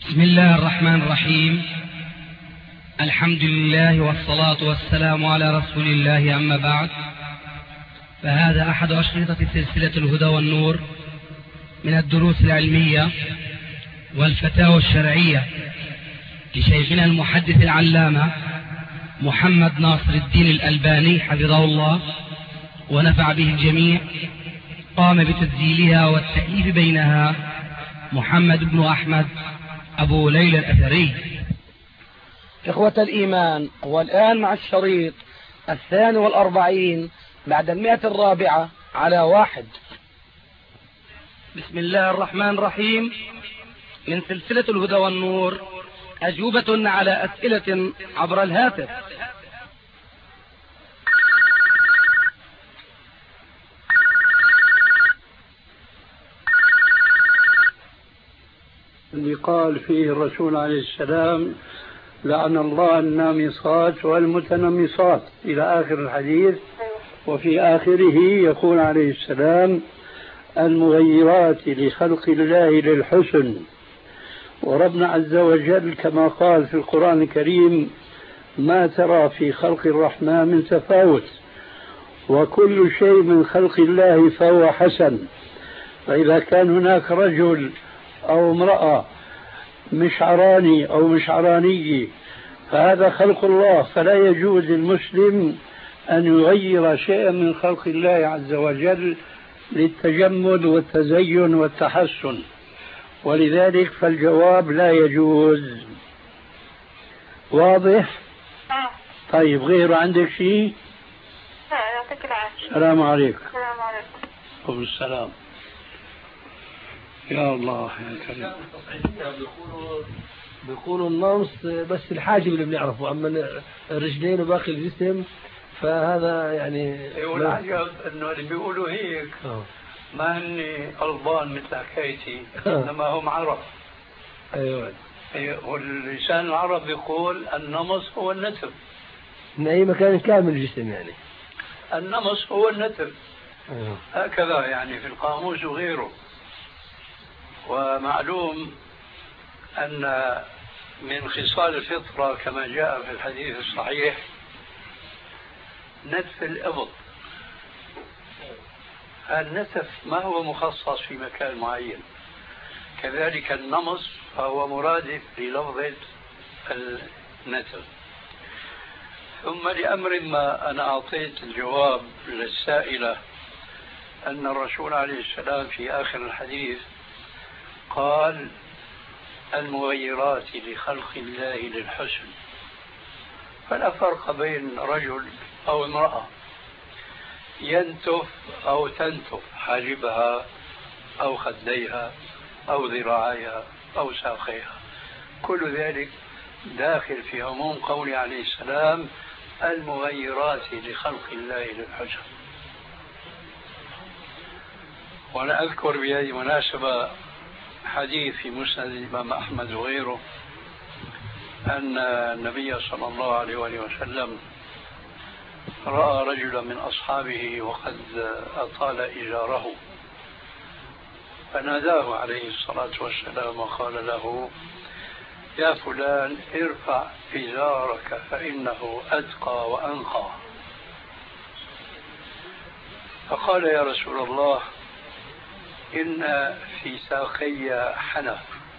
بسم الله الرحمن الرحيم. الحمد لله والصلاة والسلام على رسول الله، أما بعد، فهذا أحد أشرطة سلسلة الهدى والنور من الدروس العلمية والفتاوى الشرعية لشيخنا المحدث العلامة محمد ناصر الدين الألباني حفظه الله ونفع به الجميع. قام بتسجيلها والتأليف بينها محمد بن أحمد أبو ليلى الأثري. إخوة الإيمان، والآن مع الشريط 42 بعد 104 على 1. بسم الله الرحمن الرحيم. من سلسلة الهدى والنور، أجوبة على أسئلة عبر الهاتف. اللي قال فيه الرسول عليه السلام: لعن الله النامصات والمتنمصات، إلى آخر الحديث. وفي آخره يقول عليه السلام: المغيرات لخلق الله للحسن. وربنا عز وجل كما قال في القرآن الكريم: ما ترى في خلق الرحمن من تفاوت، وكل شيء من خلق الله فهو حسن. فإذا كان هناك رجل أو امرأة مشعراني أو مشعراني، فهذا خلق الله، فلا يجوز للمسلم أن يغير شيئا من خلق الله عز وجل للتجمل والتزين والتحسن، ولذلك فالجواب لا يجوز. واضح؟ طيب، غيره عندك شيء؟ يعطيك العافية. السلام عليكم. السلام عليكم. وعليكم السلام. يا الله يا كريم. بيقولوا النمص بس الحاجب اللي بنعرفه، اما الرجلين وباقي الجسم فهذا يعني. والعجب انه اللي بيقولوا هيك ما هن ألبان مثل حكايتي، انما هم عرب. ايوه. واللسان العرب يقول النمص هو النتف من اي مكان كامل الجسم، يعني النمص هو النتف. أيوه. هكذا يعني في القاموس وغيره. ومعلوم أن من خصال الفطرة كما جاء في الحديث الصحيح نتف الإبط. النتف ما هو مخصص في مكان معين، كذلك النمص فهو مرادف للفظة النتف. ثم لأمر ما أنا أعطيت الجواب للسائلة أن الرسول عليه السلام في آخر الحديث قال: المغيرات لخلق الله للحسن. فلا فرق بين رجل أو امرأة ينتف أو تنتف حاجبها أو خديها أو ذراعيها أو ساقيها، كل ذلك داخل في عموم قوله عليه السلام: المغيرات لخلق الله للحسن. وأنا أذكر بهذه المناسبة حديث في مسند الإمام أحمد وغيره أن النبي صلى الله عليه وآله وسلم رأى رجلا من أصحابه وقد أطال إزاره، فناداه عليه الصلاة والسلام وقال له: يا فلان، ارفع إزارك فإنه أتقى وأنقى. فقال: يا رسول الله، إن في ساقي حنف،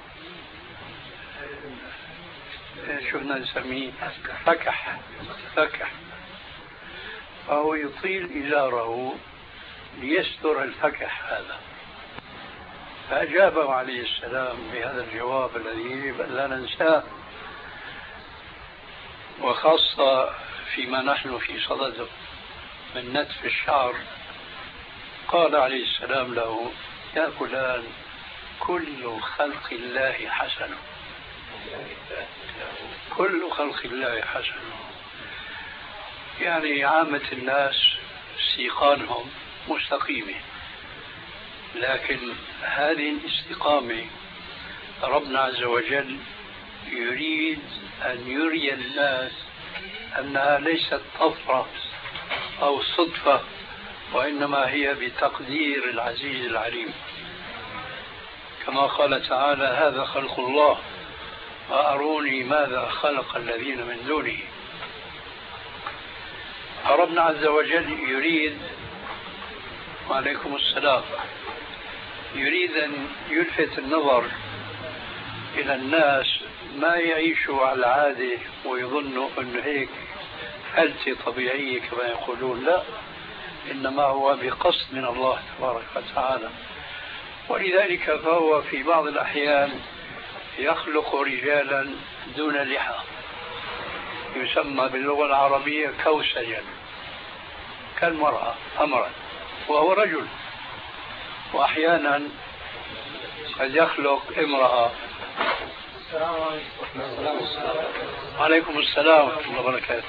شو بدنا نسميه؟ فكح. فهو يطيل إزاره ليستر الفكح هذا. فأجابه عليه السلام بهذا الجواب الذي لا ننساه، وخاصة فيما نحن في صدده من نتف الشعر. قال عليه السلام له: يا فلان، كل خلق الله حسن. كل خلق الله حسن، يعني عامة الناس استيقانهم مستقيمة، لكن هذه الاستقامة ربنا عز وجل يريد أن يري الناس أنها ليست طفرة أو صدفة، وإنما هي بتقدير العزيز العليم. كما قال تعالى: هذا خلق الله وأروني ماذا خلق الذين من دونه. ربنا عز وجل يريد، وعليكم السلام، يريد أن يلفت النظر إلى الناس ما يعيشوا على العادة ويظنوا أن هيك حالتي طبيعية كما يقولون. لا، إنما هو بقصد من الله تبارك وتعالى. ولذلك فهو في بعض الأحيان يخلق رجالا دون لحى، يسمى باللغة العربية كوسجا، كالمرأة أمرا وهو رجل. وأحيانا قد يخلق امرأة. وعليكم السلام ورحمة الله وبركاته.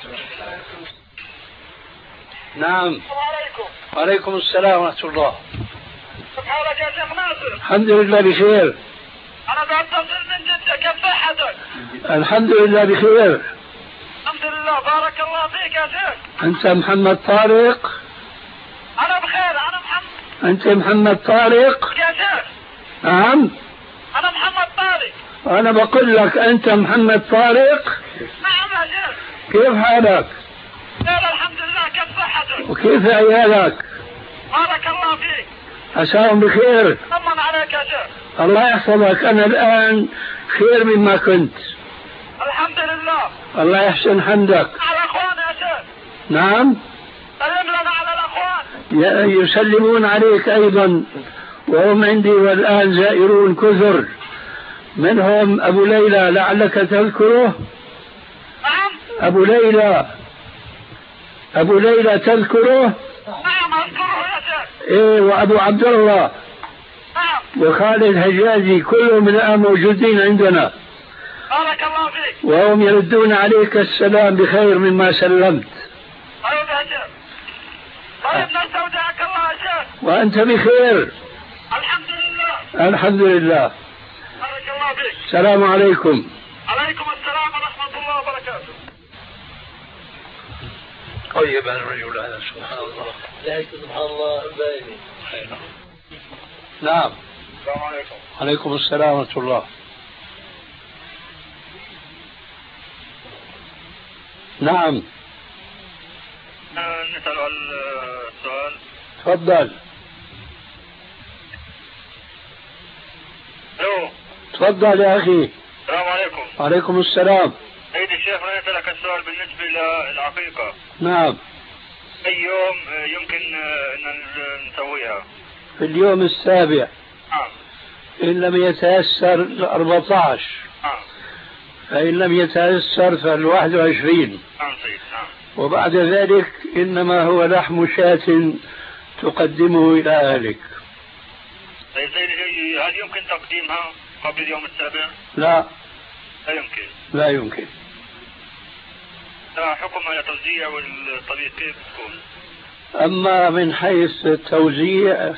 نعم. وعليكم السلام ورحمة الله. سبحانك يا شيخ ناصر. الحمد لله بخير. أنا بتصل من جدة، كيف صحتك؟ الحمد لله بخير. الحمد لله، بارك الله فيك يا شيخ. أنت محمد طارق؟ أنا بخير، أنا محمد. أنت محمد طارق؟ يا شيخ. نعم. أنا محمد طارق. أنا بقول لك أنت محمد طارق؟ نعم يا شيخ. كيف حالك؟ خير الحمد لله، كيف صحتك؟ وكيف عيالك؟ بارك الله فيك. عساهم بخير. طمن عليك يا شيخ. الله يحفظك. أنا الآن خير مما كنت. الحمد لله. الله يحسن حمدك. على الأخوان يا شيخ. نعم. سلم لنا على الأخوان. يسلمون عليك أيضا، وهم عندي والآن زائرون كثر، منهم أبو ليلى لعلك تذكره. نعم. أبو ليلى تذكره؟ نعم أذكره يا شيخ. إيه، وأبو عبد الله. نعم. وخالد هجازي، كلهم الآن موجودين عندنا، بارك الله فيك. وهم يردون عليك السلام بخير مما سلمت. طيب يا شيخ. طيب نستودعك الله يا شيخ. وأنت بخير. الحمد لله. الحمد لله. بارك الله فيك. السلام عليكم. عليكم السلام ورحمة الله وبركاته. طيب الرجل هذا سبحان الله. سبحان الله بايني. نعم. السلام عليكم. عليكم السلام ورحمة الله. نعم. نسأل على السؤال. تفضل. الو. تفضل يا أخي. السلام عليكم. وعليكم السلام. سيدي الشيخ، أنا أسألك السؤال بالنسبة للعقيقة. نعم. أي يوم يمكن أن نسويها؟ في اليوم السابع. نعم. إن لم يتيسر 14. نعم. فإن لم يتيسر فال21. نعم سيد. نعم. وبعد ذلك إنما هو لحم شاة تقدمه إلى أهلك. طيب سيدي، هل يمكن تقديمها قبل اليوم السابع؟ لا. لا يمكن. لا يمكن. حكم على توزيع والطريق كيف تكون؟ أما من حيث التوزيع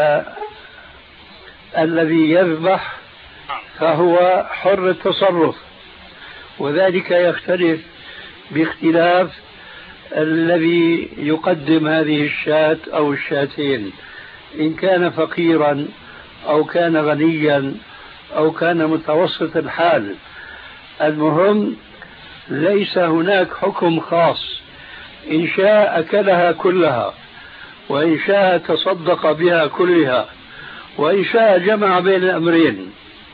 فالذي يذبح فهو حر التصرف، وذلك يختلف باختلاف الذي يقدم هذه الشاة أو الشاتين، إن كان فقيرا أو كان غنيا أو كان متوسط الحال. المهم ليس هناك حكم خاص، إن شاء أكلها كلها، وإن شاء تصدق بها كلها، وإن شاء جمع بين الأمرين.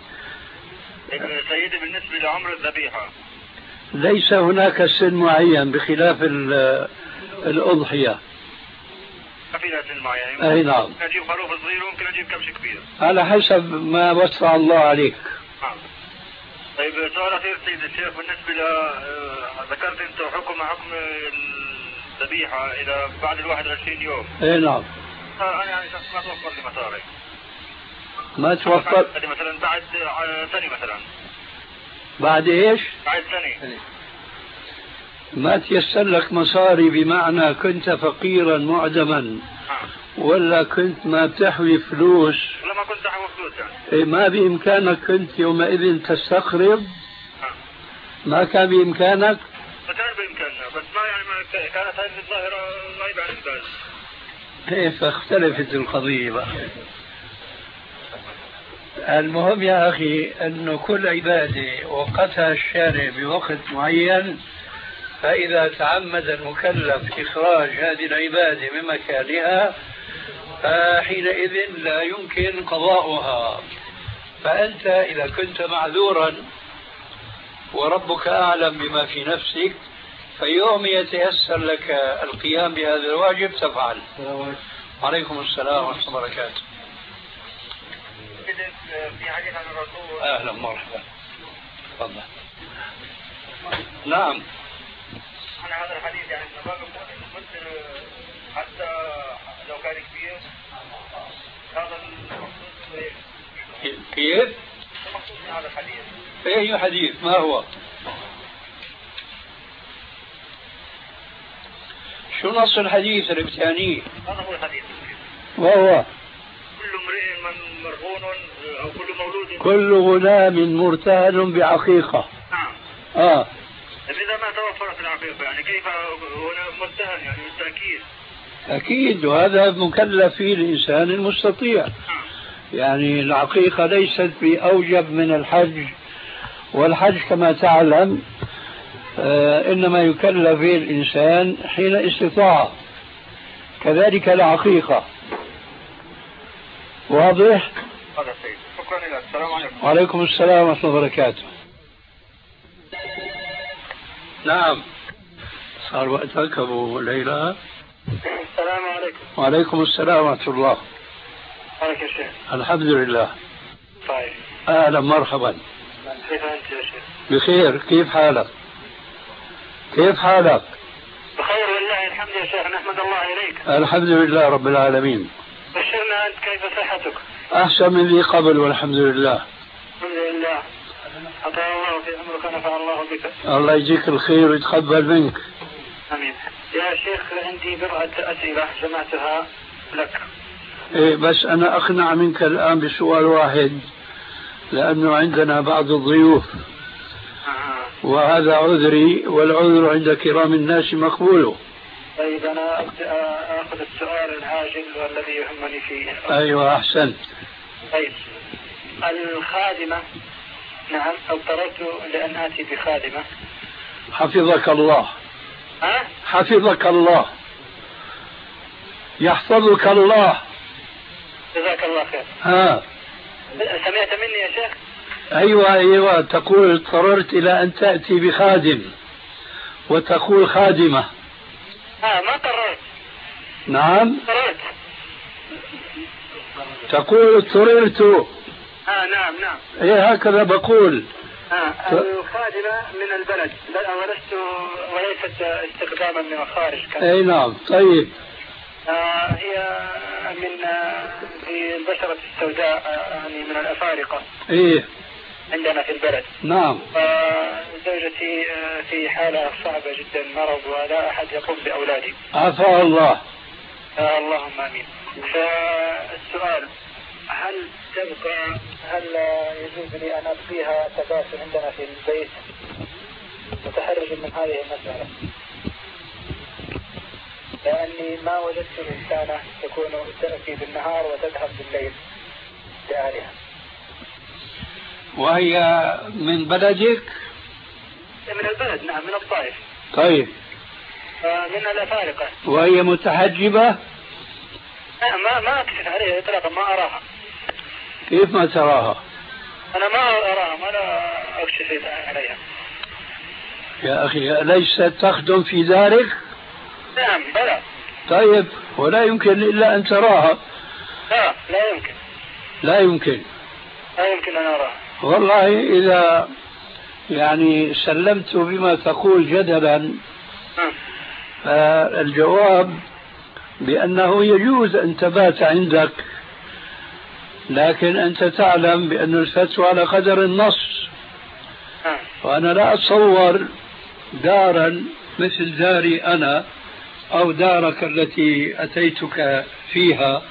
سيدي بالنسبة لعمر الذبيحة ليس هناك سن معين بخلاف الأضحية. ما في لها سن معين؟ أي نعم. ممكن أجيب خروف صغير وممكن أجيب كبش كبير على حسب ما وسع الله عليك. طيب سؤال أخير سيد الشيخ، بالنسبة ذكرت أنت حكم الذبيحة إلى بعد 21 يوم. أي نعم. أنا يعني ما توفر لي مصاري. ما توفر مثلا بعد سنة مثلا. بعد إيش؟ بعد سنة. ما تيسر لك مصاري بمعنى كنت فقيرا معدما ولا كنت ما بتحوي فلوس؟ ولا ما كنت أحوي فلوس يعني. ما بإمكانك كنت يومئذ تستقرض؟ ما كان بإمكانك؟ ما كان بإمكاننا، بس ما يعني ما كانت هذه الظاهرة غايبة عن البال. كيف اختلفت القضية بقى؟ المهم يا أخي أنه كل عبادة وقتها الشارع بوقت معين، فإذا تعمد المكلف إخراج هذه العبادة من مكانها فحينئذ لا يمكن قضاؤها. فأنت إذا كنت معذورا وربك أعلم بما في نفسك، فيوم يتيسر لك القيام بهذا الواجب تفعل. عليكم السلام ورحمة الله وبركاته. في حديث عن الرسول. أهلا مرحبا. تفضل. نعم. عن هذا الحديث يعني ما بيكون حتى لو كان كبير هذا المقصود. كيف؟ المقصود من هذا الحديث. أي حديث؟ ما هو؟ شو نص الحديث اللي بتعنيه؟ هذا هو الحديث. وهو كل امرئ من مرهون او كل مولود. كل غلام مرتهن بعقيقة. نعم. إذا ما توفرت العقيقة يعني كيف هنا مرتهن يعني بالتأكيد. أكيد، وهذا مكلف فيه الإنسان المستطيع. يعني العقيقة ليست بأوجب من الحج، والحج كما تعلم إنما يكلف فيه الإنسان حين استطاع، كذلك العقيقة. واضح؟ هذا سيد. شكرا لك. السلام عليكم. وعليكم السلام ورحمة الله وبركاته. نعم. صار وقتك أبو ليلى. السلام عليكم. وعليكم السلام ورحمة الله. عليك يا شيخ. الحمد لله. طيب. أهلا مرحبا. كيف أنت يا شيخ؟ بخير. كيف حالك؟ كيف حالك؟ بخير والله الحمد يا شيخ، نحمد الله إليك. الحمد لله رب العالمين. بشرنا أنت، كيف صحتك؟ أحسن من ذي قبل والحمد لله. الحمد لله. أطال الله في عمرك ونفع الله بك. الله يجزيك الخير ويتقبل منك. آمين. يا شيخ عندي بضعة أسئلة جمعتها لك. إيه بس أنا أقنع منك الآن بسؤال واحد، لأنه عندنا بعض الضيوف وهذا عذري، والعذر عند كرام الناس مقبول. طيب أنا أخذ السؤال العاجل والذي يهمني فيه. أيوة أحسنت. طيب الخادمة، نعم اضطررت لأن آتي بخادمة. حفظك الله. ها؟ حفظك الله. يحفظك الله. جزاك الله خير. ها. سمعت مني يا شيخ؟ أيوة تقول اضطررت إلى أن تأتي بخادم، وتقول خادمة. ما قررت. نعم. قررت. تقول اضطررت. نعم. إيه هكذا بقول. الخادمة من البلد وليست استخداما من الخارج. أي نعم. طيب. هي من في البشرة السوداء، يعني من الأفارقة. إيه. عندنا في البلد. نعم. زوجتي في حالة صعبة جدا، مرض ولا أحد يقوم بأولادي. عفا الله. اللهم آمين. فالسؤال، هل يجوز لي أن أبقيها تبات عندنا في البيت متحرج من هذه المسألة؟ لأني ما وجدت إنسانة تأتي بالنهار وتذهب بالليل لأهلها. وهي من بلدك؟ من البلد، نعم، من الطائف. طيب. من الأفارقة. وهي متحجبة؟ ما أكشف عليها إطلاقا، ما أراها. كيف ما تراها؟ أنا ما أراها، ما لا أكشف عليها. يا أخي أليست تخدم في دارك؟ نعم بلى. طيب، ولا يمكن إلا أن تراها. لا يمكن. لا يمكن أن أراها. والله إذا يعني سلمت بما تقول جدلا، فالجواب بأنه يجوز أن تبات عندك، لكن أنت تعلم بأن الفتوى على قدر النص. وأنا لا أتصور دارا مثل داري أنا أو دارك التي أتيتك فيها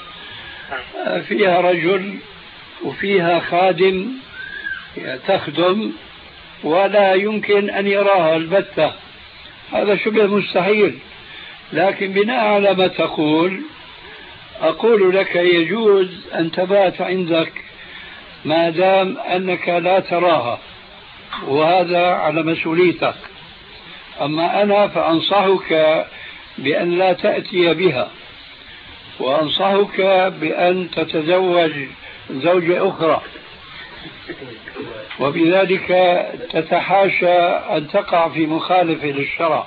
رجل وفيها خادم تخدم ولا يمكن أن يراها البتة، هذا شبه مستحيل. لكن بناء على ما تقول أقول لك يجوز أن تبات عندك ما دام أنك لا تراها، وهذا على مسؤوليتك. أما أنا فأنصحك بأن لا تأتي بها، وأنصحك بأن تتزوج زوجة أخرى، وبذلك تتحاشى أن تقع في مخالفة للشرع.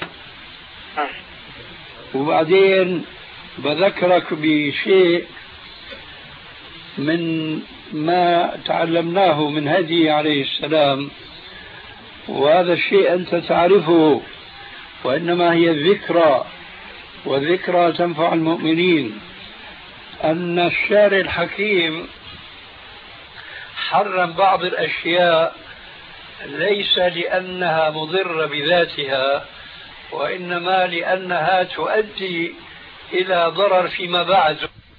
وبعدين بذكرك بشيء من ما تعلمناه من هدي عليه السلام، وهذا الشيء أنت تعرفه، وإنما هي الذكرى، والذكرى تنفع المؤمنين. أن الشارع الحكيم حرم بعض الأشياء ليس لأنها مضرة بذاتها، وإنما لأنها تؤدي إلى ضرر فيما بعد.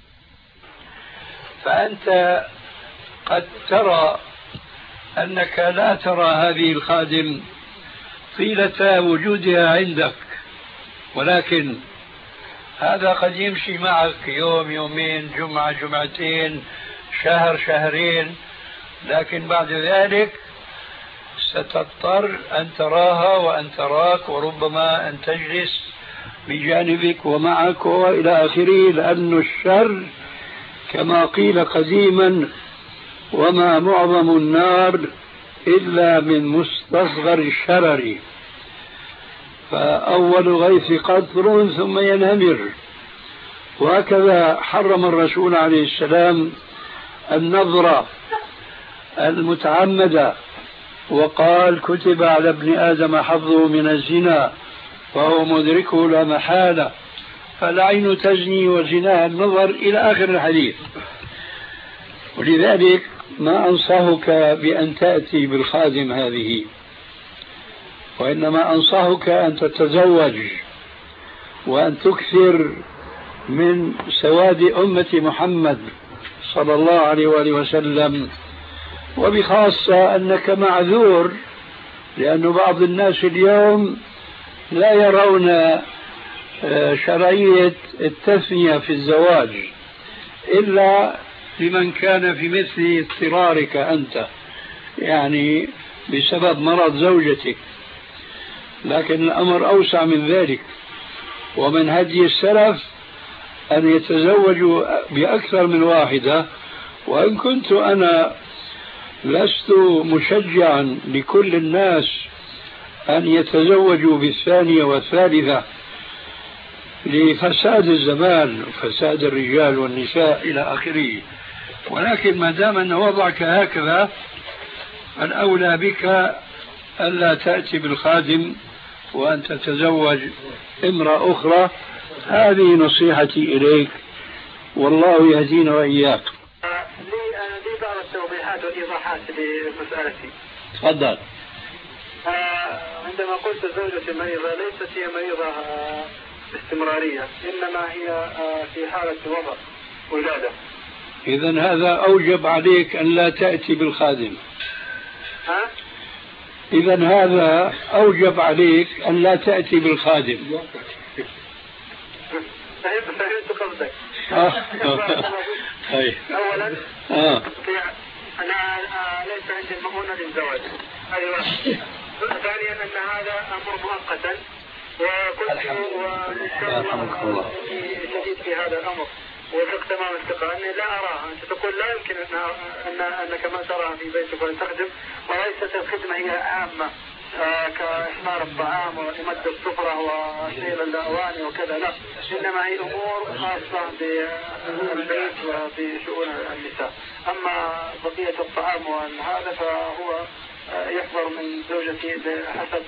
فأنت قد ترى أنك لا ترى هذه الخادم طيلة وجودها عندك، ولكن هذا قد يمشي معك يوم يومين، جمعة جمعتين، شهر شهرين، لكن بعد ذلك ستضطر أن تراها وأن تراك، وربما أن تجلس بجانبك ومعك وإلى آخره، لأن الشر كما قيل قديما: وما معظم النار إلا من مستصغر الشرر، فأول غيث قطر ثم ينهمر. وهكذا حرم الرسول عليه السلام النظرة المتعمدة، وقال: كتب على ابن آدم حظه من الزنا فهو مدركه لا محالة، فالعين تزني وزناها النظر، إلى آخر الحديث. ولذلك ما أنصحك بأن تأتي بالخادم هذه، وإنما أنصحك أن تتزوج وأن تكثر من سواد أمة محمد صلى الله عليه وآله وسلم، وبخاصة أنك معذور، لأن بعض الناس اليوم لا يرون شرعية التثنية في الزواج إلا لمن كان في مثل اضطرارك أنت، يعني بسبب مرض زوجتك. لكن الأمر أوسع من ذلك، ومن هدي السلف أن يتزوجوا بأكثر من واحدة. وإن كنت أنا لست مشجعا لكل الناس أن يتزوجوا بالثانية والثالثة لفساد الزمان وفساد الرجال والنساء إلى آخره، ولكن ما دام أن وضعك هكذا الأولى بك ألا تأتي بالخادم وأن تتزوج امرأة أخرى. هذه نصيحتي إليك، والله يهدينا وإياك. لي بعض التوضيحات والإيضاحات لمسألتي. تفضل. عندما قلت زوجتي مريضة، ليست هي مريضة باستمرارية، إنما هي في حالة وضع ولادة. إذن هذا أوجب عليك أن لا تأتي بالخادم. إذن هذا أوجب عليك أن لا تأتي بالخادم. فهمت قصدك. أولا أنا ليس عندي المؤونة للزواج، هذه واحد. ثانيا أن هذا أمر مؤقتا، وكنت وإن شاء الله شديد في هذا الأمر، وثق تمام الثقة أني لا أراها. أنت تقول لا يمكن أنك ما تراها في بيتك وأن تخدم، وليست الخدمة هي عامة كإحضار الطعام وإمد السفرة وشيل الأواني وكذا، لا، إنما هي أمور خاصة بالبيت وبشؤون النساء. أما بقية الطعام وهذا فهو يحضر من زوجتي بحسب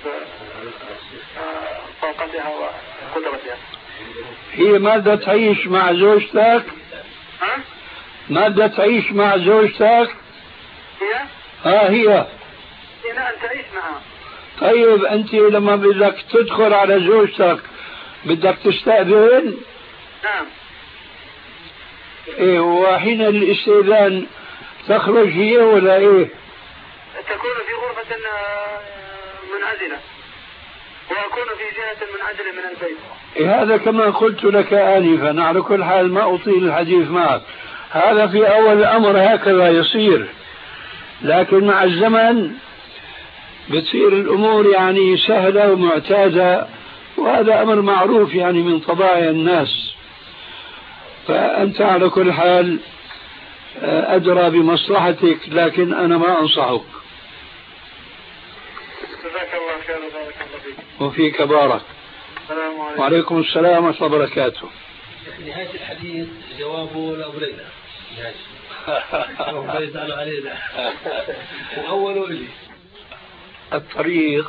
طاقتها وقدرتها. هي ماذا تعيش مع زوجتك؟ ماذا تعيش مع زوجتك؟ هي أن تعيش معها. طيب أنت لما بدك تدخل على زوجتك بدك تستأذن؟ نعم. إيه، وحين الاستئذان تخرج هي ولا إيه؟ تكون في غرفة منعزلة، وأكون في جهة منعزلة من البيت. إيه، هذا كما قلت لك آنفا. على كل حال ما أطيل الحديث معك. هذا في أول الأمر هكذا يصير، لكن مع الزمن بتصير الأمور يعني سهلة ومعتادة، وهذا أمر معروف يعني من طبائع الناس. فأنت على كل حال أدرى بمصلحتك، لكن أنا ما أنصحك. جزاك الله خير وبارك الله فيك. وفيك بارك. السلام عليكم. وعليكم السلام ورحمة الله وبركاته. نهاية الحديث جوابه لأبو ليلى. نهاية يسألوا علينا. وأوله إلي الطريق.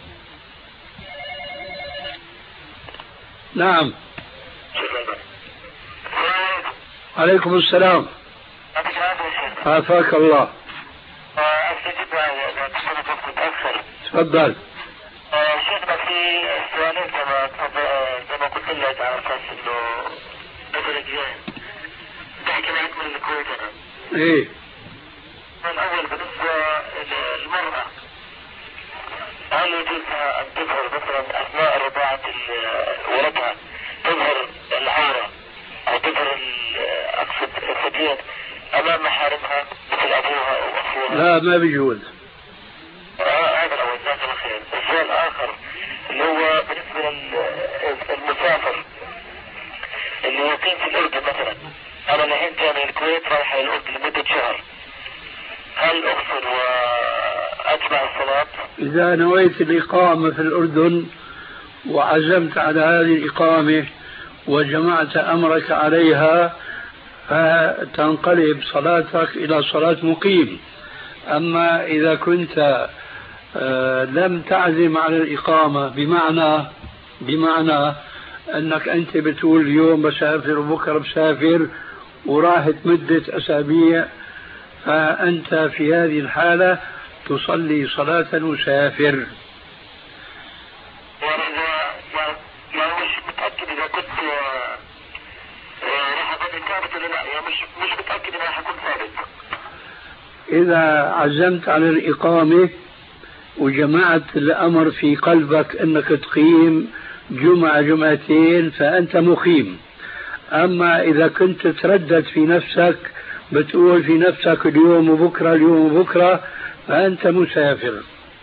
نعم. عليكم السلام. عافاك الله. تفضل. شيخنا في سؤالين كما قلت لك على اساس انه الفترة الجاية تحكي معك من الكويت انا. ايه. الاول بالنسبة للمرأة، هل يجوز ان تظهر مثلا اثناء رضاعة ولدها تظهر العارة او تظهر اقصد الثديين امام محارمها مثل ابوها او اخوها؟ لا ما بيجوز. هذا الأول. جزاك الله خير. السؤال الآخر اللي هو بالنسبة للمسافر اللي يقيم في الأردن مثلا، أنا الحين جاي من الكويت رايح إلى الأردن لمدة شهر، هل أقصر وأجمع الصلاة؟ إذا نويت الإقامة في الأردن وعزمت على هذه الإقامة وجمعت أمرك عليها، فتنقلب صلاتك إلى صلاة مقيم. أما إذا كنت لم تعزم على الإقامة، بمعنى أنك أنت بتقول اليوم بسافر وبكرة بسافر وراحت مدة أسابيع، فأنت في هذه الحالة تصلي صلاة مسافر. يعني مش متأكد إذا كنت راح أكون ثابت ولا لا، يعني مش متأكد إذا راح أكون ثابت. إذا عزمت على الإقامة وجمعت الأمر في قلبك أنك تقيم جمعتين فأنت مقيم. أما إذا كنت تردد في نفسك بتقول في نفسك اليوم وبكرة اليوم وبكرة فأنت مسافر.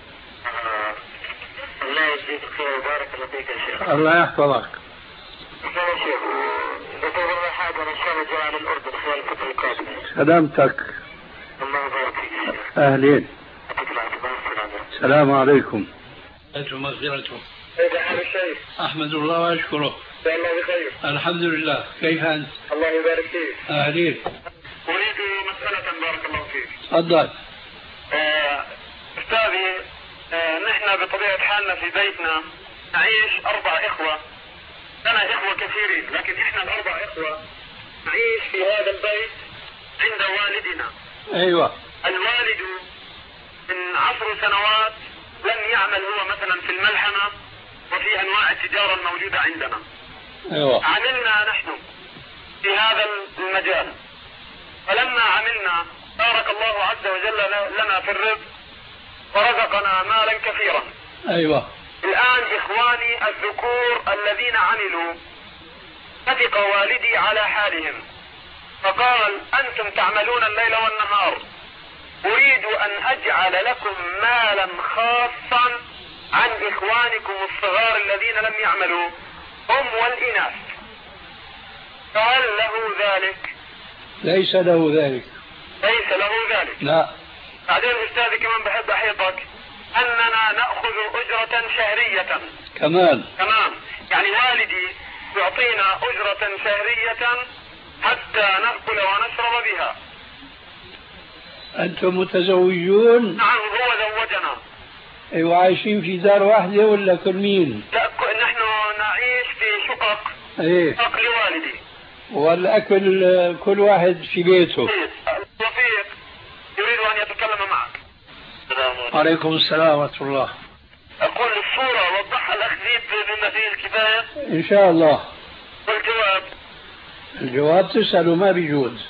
الله يجزيك خير وبارك الله فيك يا شيخ. الله يحفظك. يا شيخ بطلب حاجة إن شاء الله جاء على الأردن خلال الفترة القادمة. سلامتك. الله يبارك فيك. أهلين. السلام عليكم. أنتم مغفرتكم. كيف حال الشيخ؟ أحمد الله وأشكره. الله بخير. الحمد لله. كيف أنت؟ الله يبارك فيك. أهلين. أريد مسألة بارك الله فيك. تفضل. أستاذي، نحن بطبيعة حالنا في بيتنا نعيش 4 إخوة. أنا إخوة كثيرين، لكن إحنا ال4 إخوة نعيش في هذا البيت عند والدنا. أيوة. الوالد من 10 سنوات لم يعمل هو مثلا في الملحمة وفي أنواع التجارة الموجودة عندنا. أيوة. عملنا نحن في هذا المجال، فلما عملنا بارك الله عز وجل لنا في الرزق ورزقنا مالا كثيرا. أيوة. الآن إخواني الذكور الذين عملوا اتفق والدي على حالهم، فقال أنتم تعملون الليل والنهار، أريد أن أجعل لكم مالا خاصا عن إخوانكم الصغار الذين لم يعملوا، هم والإناث، فهل له ذلك؟ ليس له ذلك. ليس له ذلك. لا. بعدين أستاذي كمان بحب أحيطك أننا نأخذ أجرة شهرية كمان. يعني والدي يعطينا أجرة شهرية حتى نأكل ونشرب بها. أنتم متزوجون؟ نعم، هو زوجنا. أيوة. عايشين في دار واحدة ولا كل مين؟ لا، نحن نعيش في شقق. إيه. شقق لوالدي. والأكل كل واحد في بيته. وفيق يريد أن يتكلم معك. عليكم السلام ورحمة الله. أقول الصورة وضحها الأخ زيد بما فيه الكفاية إن شاء الله. والجواب الجواب تسأله ما بيجوز.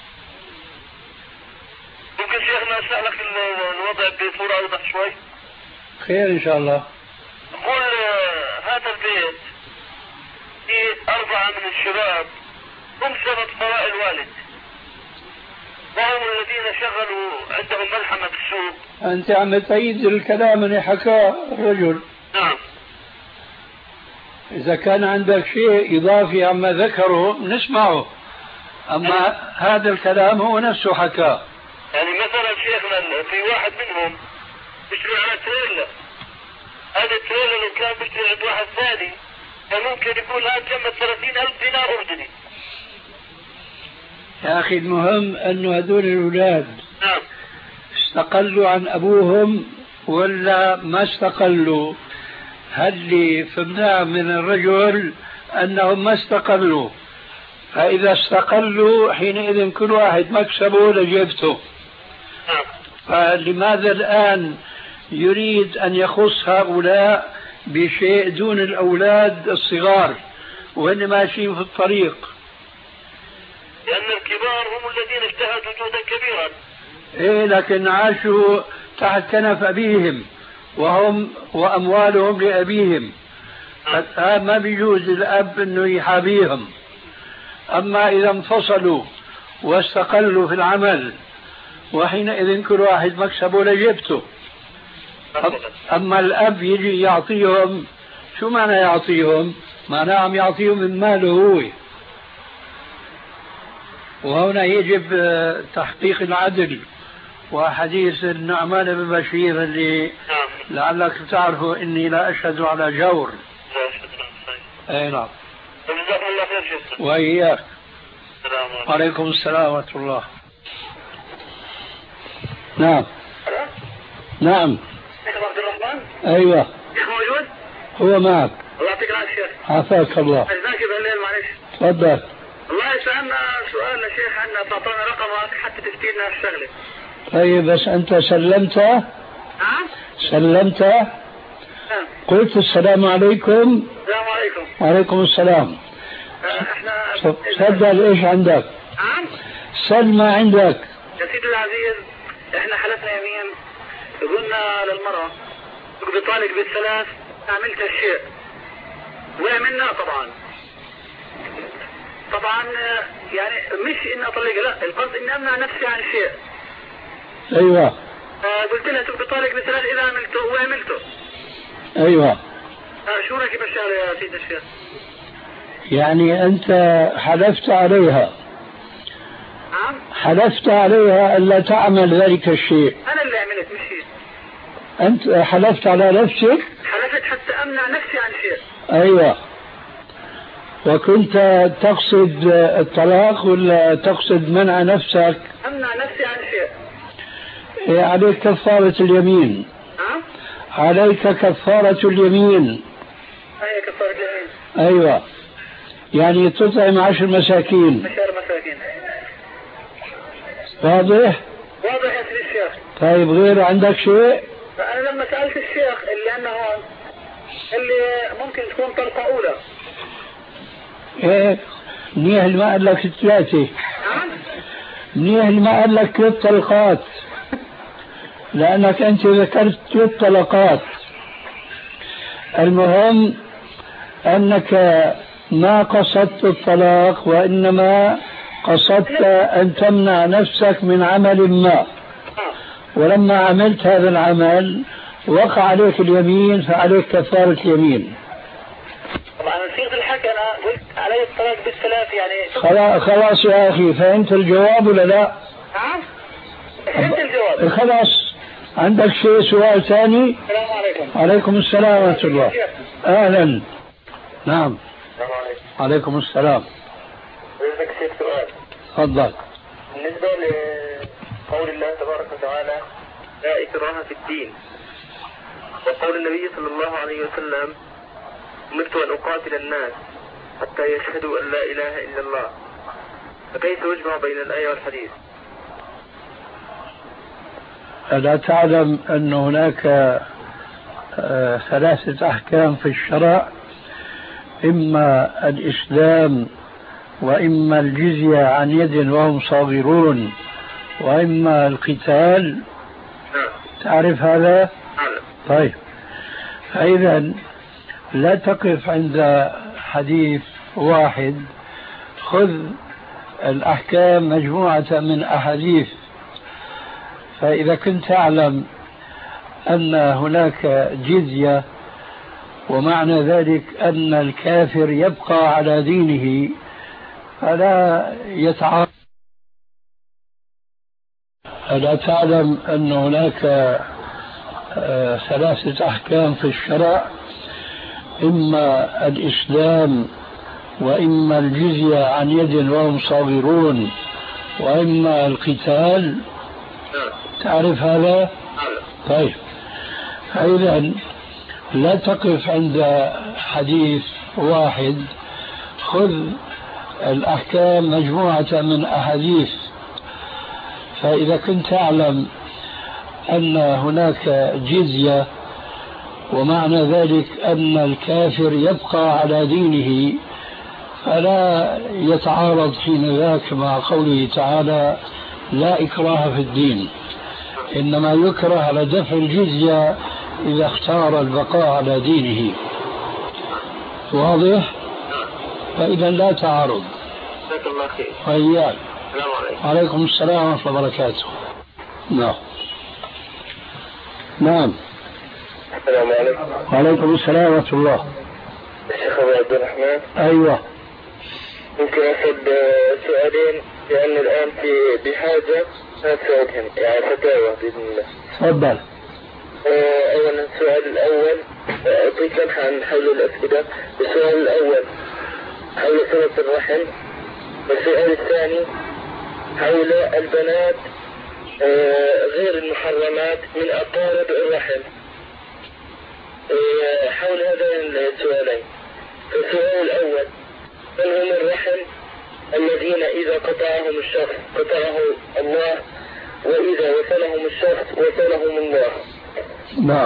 ممكن شيخنا أسألك الوضع بصورة أوضح شوي؟ خير إن شاء الله. أقول هذا البيت في 4 من الشباب هم سبب فراء الوالد، وهم الذين شغلوا عندهم ملحمة في السوق. أنت عم تأيد الكلام اللي حكاه الرجل. نعم. إذا كان عندك شيء إضافي عما ذكره نسمعه، أما هذا الكلام هو نفسه حكاه. يعني مثلا شيخنا في واحد منهم بيشتري على تريلا، هذا التريلا لو كان بيشتري عند واحد ثاني فممكن يكون هذا جمع 30,000 دينار أردني. يا أخي المهم أنه هذول الأولاد نعم استقلوا عن أبوهم ولا ما استقلوا؟ هل اللي فهمناه من الرجل أنهم ما استقلوا، فإذا استقلوا حينئذ كل واحد مكسبه لجيبته. نعم. فلماذا الآن يريد أن يخص هؤلاء بشيء دون الأولاد الصغار وهم ماشيين في الطريق؟ لأن الكبار هم الذين اجتهدوا جهدا كبيرا. إيه لكن عاشوا تحت كنف أبيهم وهم وأموالهم لأبيهم، ما بيجوز الأب أنه يحابيهم. أما إذا انفصلوا واستقلوا في العمل وحينئذ كل واحد مكسبه لجيبته. أما الأب يجي يعطيهم، شو معنى يعطيهم؟ معناه عم يعطيهم من ماله هو. وهنا يجب تحقيق العدل. وحديث النعمان بن بشير اللي لعلك تعرفوا إني لا أشهد على جور. لا أشهد على أي نعم. جزاكم الله خير شيخ. وإياك. السلام عليكم. وعليكم السلام ورحمة الله. نعم. نعم. شيخ عبد الرحمن. أيوة. شيخ موجود؟ هو معك. الله يعطيك العافية شيخ. عافاك الله. أجزاك بالليل معلش. تفضل. والله سألنا سؤال يا شيخ عنا تعطينا رقمك حتى تفتينا الشغلة. طيب بس أنت سلمت؟ نعم. سلمت؟ نعم. قلت السلام عليكم. السلام عليكم. وعليكم السلام. احنا تفضل ايش عندك؟ نعم. سل ما عندك. يا سيدي العزيز احنا حلفنا يمين قلنا للمرأة بطالق بالثلاث عملت الشيء وعملنا طبعا يعني مش اني اطلقها، لا القصد اني امنع نفسي عن الشيء. ايوه. قلت لها بطالق بالثلاث اذا عملته وعملته. ايوه. شو رايك بالشغله يا سيدي الشيخ؟ يعني انت حلفت عليها. نعم. حلفت عليها الا تعمل ذلك الشيء. انا اللي عملت مش هي. انت حلفت على نفسك؟ حلفت حتى امنع نفسي عن شيء. ايوه. وكنت تقصد الطلاق ولا تقصد منع نفسك؟ امنع نفسي عن شيء. عليك كفارة اليمين. نعم. عليك كفارة اليمين. هي كفارة اليمين. ايوه. يعني تطعم 10 مساكين. 10 مساكين. واضح؟ واضح يا سيدي الشيخ. طيب غير عندك شيء؟ فأنا لما سألت الشيخ اللي أنه هون اللي ممكن تكون طلقة أولى. ايه منيح اللي ما قال لك 3. نعم. منيح اللي ما قال لك 3 طلقات، لأنك أنت ذكرت 3 طلقات. المهم أنك ما قصدت الطلاق وإنما قصدت أن تمنع نفسك من عمل ما، ولما عملت هذا العمل وقع عليك اليمين فعليك كفارة اليمين. طبعا صيغة الحكي أنا قلت علي الطلاق بالثلاث يعني. خلاص يا أخي فهمت الجواب ولا لا؟ نعم. فهمت الجواب. خلاص. عندك شيء سؤال ثاني؟ السلام عليكم. وعليكم السلام ورحمة الله. أهلا. نعم. السلام عليكم. عليكم السلام. بدك شيء سؤال. تفضل. بالنسبة لقول الله تبارك وتعالى لا إكراه في الدين، وقول النبي صلى الله عليه وسلم أمرت أن أقاتل الناس حتى يشهدوا أن لا إله إلا الله، فكيف يجمع بين الآية والحديث؟ ألا تعلم أن هناك 3 أحكام في الشرع، إما الإسلام وإما الجزية عن يد وهم صاغرون وإما القتال؟ تعرف هذا؟ طيب فإذا لا تقف عند حديث واحد، خذ الأحكام مجموعة من أحاديث، فإذا كنت تعلم أن هناك جزية ومعنى ذلك أن الكافر يبقى على دينه فلا يتعارض. ألا تعلم أن هناك ثلاثة أحكام في الشرع، إما الإسلام وإما الجزية عن يد وهم صاغرون وإما القتال؟ تعرف هذا؟ طيب، فإذا لا تقف عند حديث واحد، خذ الأحكام مجموعة من أحاديث. فإذا كنت تعلم أن هناك جزية ومعنى ذلك أن الكافر يبقى على دينه فلا يتعارض حين ذاك مع قوله تعالى لا إكراه في الدين، إنما يكره على دفع الجزية إذا اختار البقاء على دينه. واضح؟ فإذا لا تعارض. جزاك الله خير. وإياك. السلام عليكم. وعليكم السلام ورحمة الله وبركاته. نعم. نعم. السلام عليكم. وعليكم السلام ورحمة الله. الشيخ أبو عبد الرحمن. أيوة. ممكن أخذ سؤالين لأن الآن بحاجة أسألهم يعني فتاوى بإذن الله. تفضل. أولا السؤال الأول أعطيك لمحة عن حول الأسئلة. السؤال الأول حول صلة الرحم، والسؤال الثاني حول البنات غير المحرمات من أقارب الرحم. حول هذين السؤالين، السؤال الأول من هم الرحم الذين إذا قطعهم الشخص قطعه الله، وإذا وصلهم الشخص وصلهم الله؟ نعم.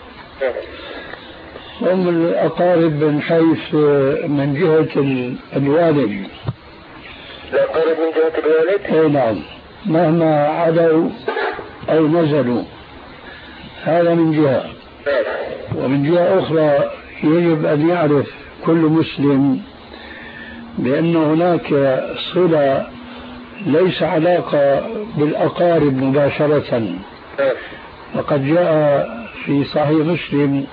هم الأقارب من حيث من جهة الوالد. الأقارب من جهة الوالد؟ أي نعم، مهما علوا أو نزلوا، هذا من جهة. ومن جهة أخرى يجب أن يعرف كل مسلم بأن هناك صلة ليس علاقة بالأقارب مباشرة. وقد جاء في صحيح مسلم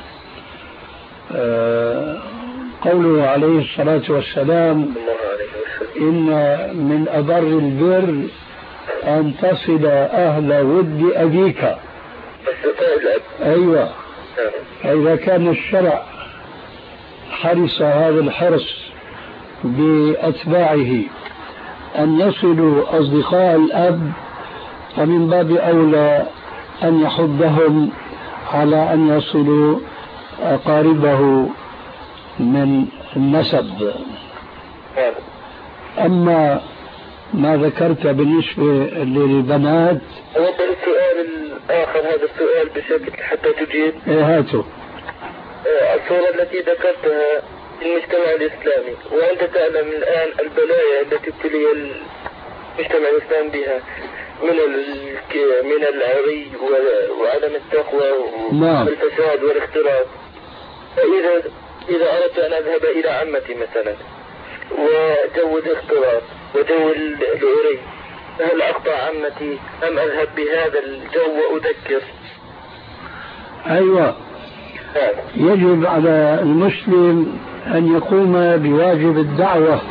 قوله عليه الصلاة والسلام إن من أبر البر أن تصل أهل ود أبيك. أيوة. فإذا كان الشرع حرص هذا الحرص بأتباعه أن يصلوا أصدقاء الأب، فمن باب أولى أن يحضهم على أن يصلوا أقاربه من النسب. أما ما ذكرت بالنسبة للبنات، أود السؤال الآخر هذا السؤال بشكل حتى تجيب. هاتوا. الصورة التي ذكرتها في المجتمع الإسلامي، وأنت تعلم الآن البلايا التي ابتلي المجتمع الإسلامي بها من العري وعدم التقوى والفساد والاختلاط. فإذا أردت أن أذهب إلى عمتي مثلا وجو الاختلاط وجو العري، هل أقطع عمتي أم أذهب بهذا الجو وأذكر؟ أيوة. يجب على المسلم أن يقوم بواجب الدعوة.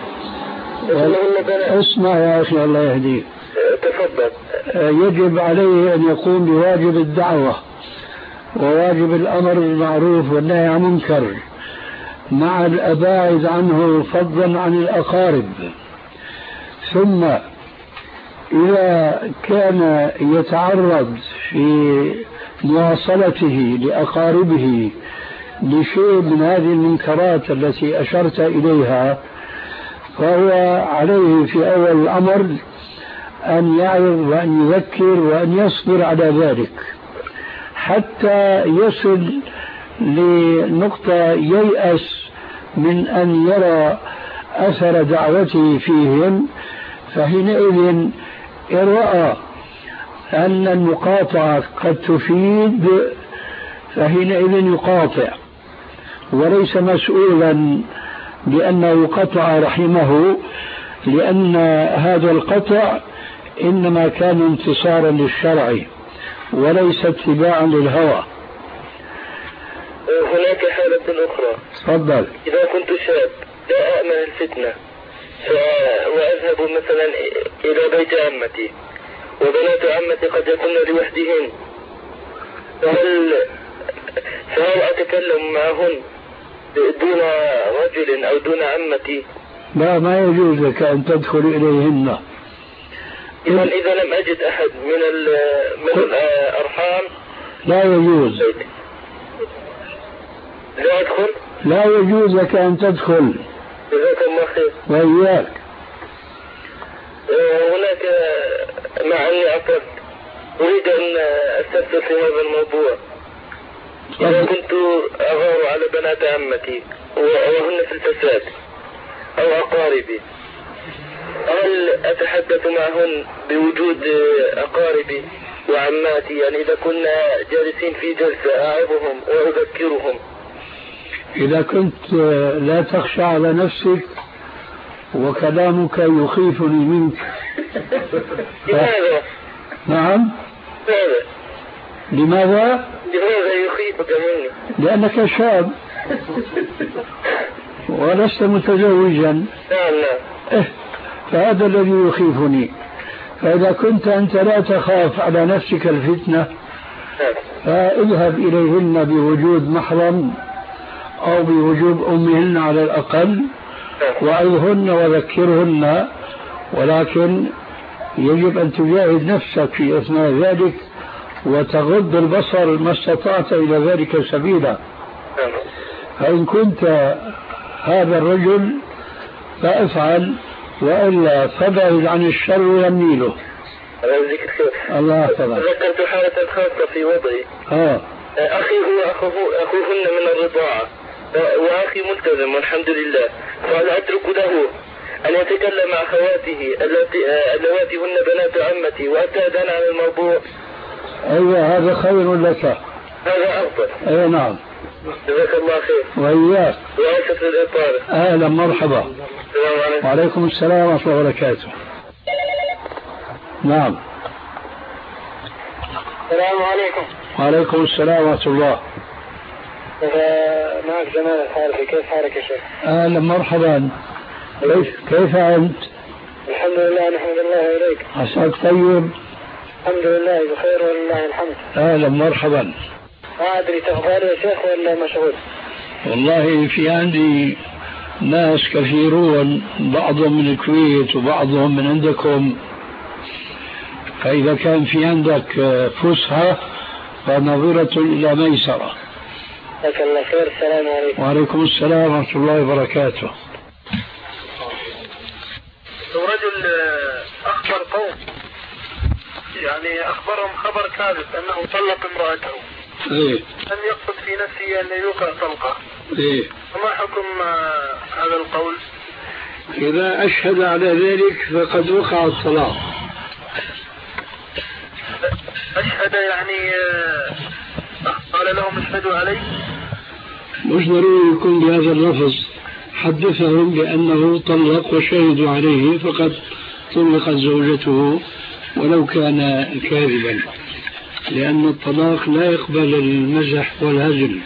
اسمع يا أخي الله يهديك. تفضل. يجب عليه أن يقوم بواجب الدعوة وواجب الأمر بالمعروف والنهي عن المنكر مع الأباعد عنه فضلا عن الأقارب. ثم إذا كان يتعرض في مواصلته لأقاربه لشيء من هذه المنكرات التي أشرت إليها، فهو عليه في أول الأمر أن يعظ وأن يذكر وأن يصبر على ذلك حتى يصل لنقطة ييأس من أن يرى أثر دعوته فيهم. فحينئذ إن رأى أن المقاطعة قد تفيد فحينئذ يقاطع، وليس مسؤولا بأنه قطع رحمه لأن هذا القطع إنما كان انتصارا للشرع وليس اتباعا للهوى. هناك حالة أخرى. تفضل. إذا كنت شاب لا أأمن الفتنة وأذهب مثلا إلى بيت عمتي وبنات عمتي قد يكون لوحدهن، فهل أتكلم معهن دون رجل أو دون عمتي؟ لا، ما يجوز لك أن تدخل إليهن. إذا لم أجد أحد من الأرحام لا يجوز. لا أدخل؟ لا يجوز لك أن تدخل. جزاك الله خير. وإياك. هناك مع أني أعتقد أريد أن أستفسر في هذا الموضوع. إذا كنت أغار على بنات عمتي وهن في الفساد أو أقاربي، هل أتحدث معهن بوجود أقاربي وعماتي؟ يعني إذا كنا جالسين في جلسة أعظهم وأذكرهم. إذا كنت لا تخشى على نفسك وكلامك يخيفني منك. لماذا؟ نعم. لماذا؟ لماذا يخيفك مني؟ لأنك شاب ولست متزوجا. نعم. فهذا الذي يخيفني. فإذا كنت أنت لا تخاف على نفسك الفتنة فاذهب إليهن بوجود محرم أو بوجود أمهن على الأقل وعظهن وذكرهن، ولكن يجب أن تجاهد نفسك في أثناء ذلك وتغض البصر ما استطعت إلى ذلك سبيلا. فإن كنت هذا الرجل فافعل، وإلا فابعد عن الشر ويميله. الله يحفظك. ذكرت حالة خاصة في وضعي. أخي هو أخوهن من الرضاعة، وأخي ملتزم والحمد لله، فهل أترك له أن يتكلم مع أخواته اللواتي هن بنات عمتي وأبتعد عن الموضوع؟ أيوة، هذا خير لك. هذا أفضل. أيوة نعم. جزاك الله خير. وإياك. وآسف للإطالة. أهلا مرحبا. السلام عليكم. وعليكم السلام ورحمة الله وبركاته. نعم. السلام عليكم. وعليكم السلام ورحمة الله. معك جمال الحارثي، كيف حالك يا شيخ؟ أهلا مرحبا. كيف أنت؟ الحمد لله، نحمد الله إليك. عساك طيب؟ الحمد لله بخير ولله الحمد. أهلا مرحبا. ما أدري تفضل يا شيخ ولا مشغول؟ والله في عندي ناس كثيرون، بعضهم من الكويت وبعضهم من عندكم، فإذا كان في عندك فسحة فنظرة إلى ميسرة. جزاك الله خير. السلام عليكم. وعليكم السلام ورحمة الله وبركاته. رجل أخبر قوم، يعني أخبرهم خبر كاذب أنه طلق امرأته. لم يقصد في نفسه أن يوقع طلقة. فما حكم هذا القول؟ إذا أشهد على ذلك فقد وقع الطلاق. أشهد يعني قال لهم اشهدوا علي؟ مش ضروري يكون بهذا اللفظ. حدثهم بأنه طلق وشهدوا عليه فقد طلقت زوجته ولو كان كاذبا، لأن الطلاق لا يقبل المزح والهزل.